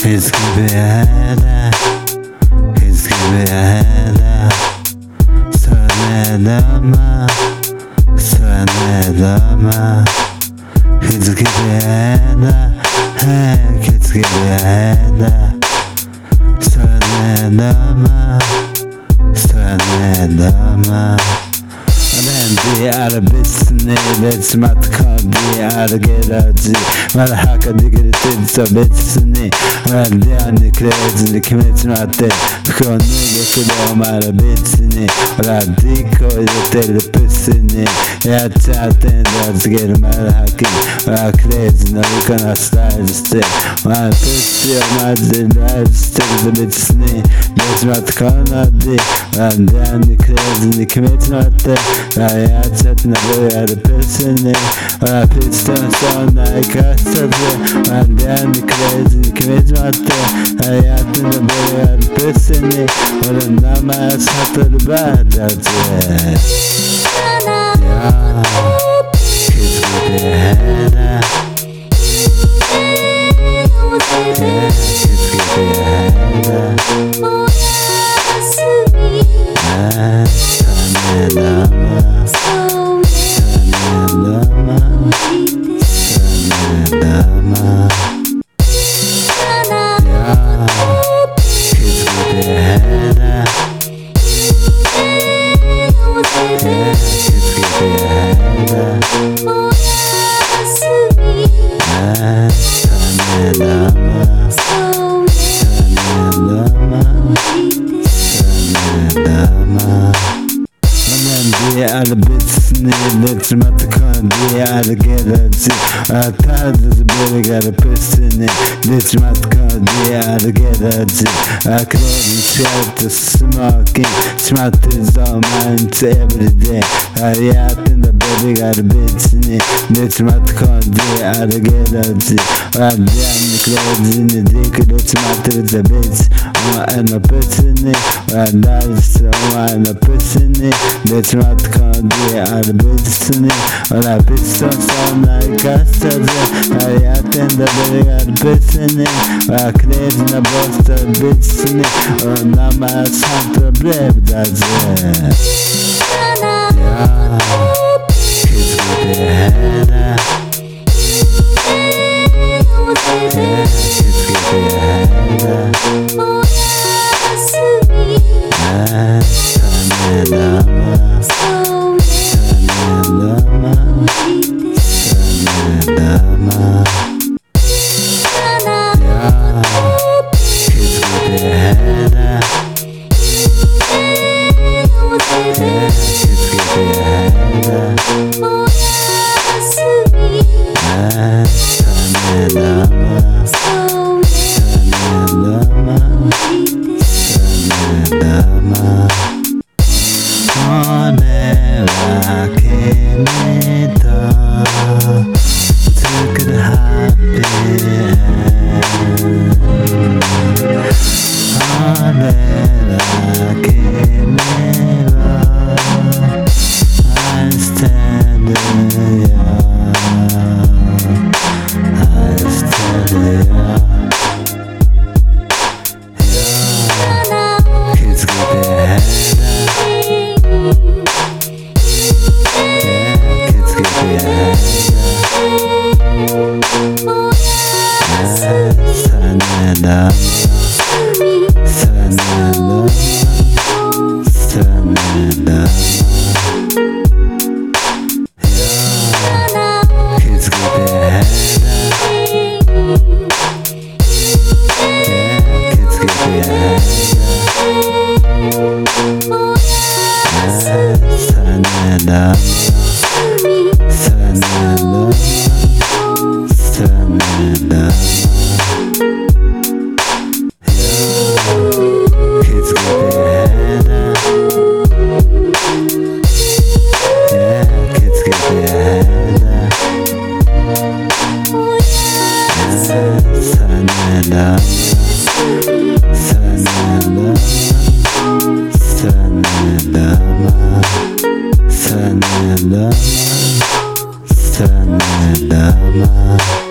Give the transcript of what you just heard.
His gibi söyleme His gibi herkes gibi söyleme دي عربسني لازم تقضي عالقلادي والحاجة دي قلت تثبتني والدي عندك لازم كملت معدي كون نوبة اليوم عربتني والعديك وإذا تلبسني يا تعتين لازقير مالحكي وعكليزنا وكان أستعجستي وعالبسي ومعدل وعالستقبلتني لازم تقضي والدي عندك لازم كملت معدي Hayatına böyle pesini Piston sonra kastırdı Benden kredi kimet attı Hayatına böyle pesini Orundan satır badacı Ya Kız gibi hele Kız gibi hele Albetsni letsmat kandi algelati atadız bergar pesini letsmat kandi algelati akredi çarptı smoking çarptı zaman everyday hayatında bergar pesini letsmat kandi algelati adamlık kredini dik letsmat rezabet ama ana pesini adalsa ana pesini letsmat kandi albetsini Ola piston sonra kastırdı Hayatında bir pesini Akredine bosta bitsini Onama santı brevdacı Ya Kız gibi hele Kız gibi hele Sana lama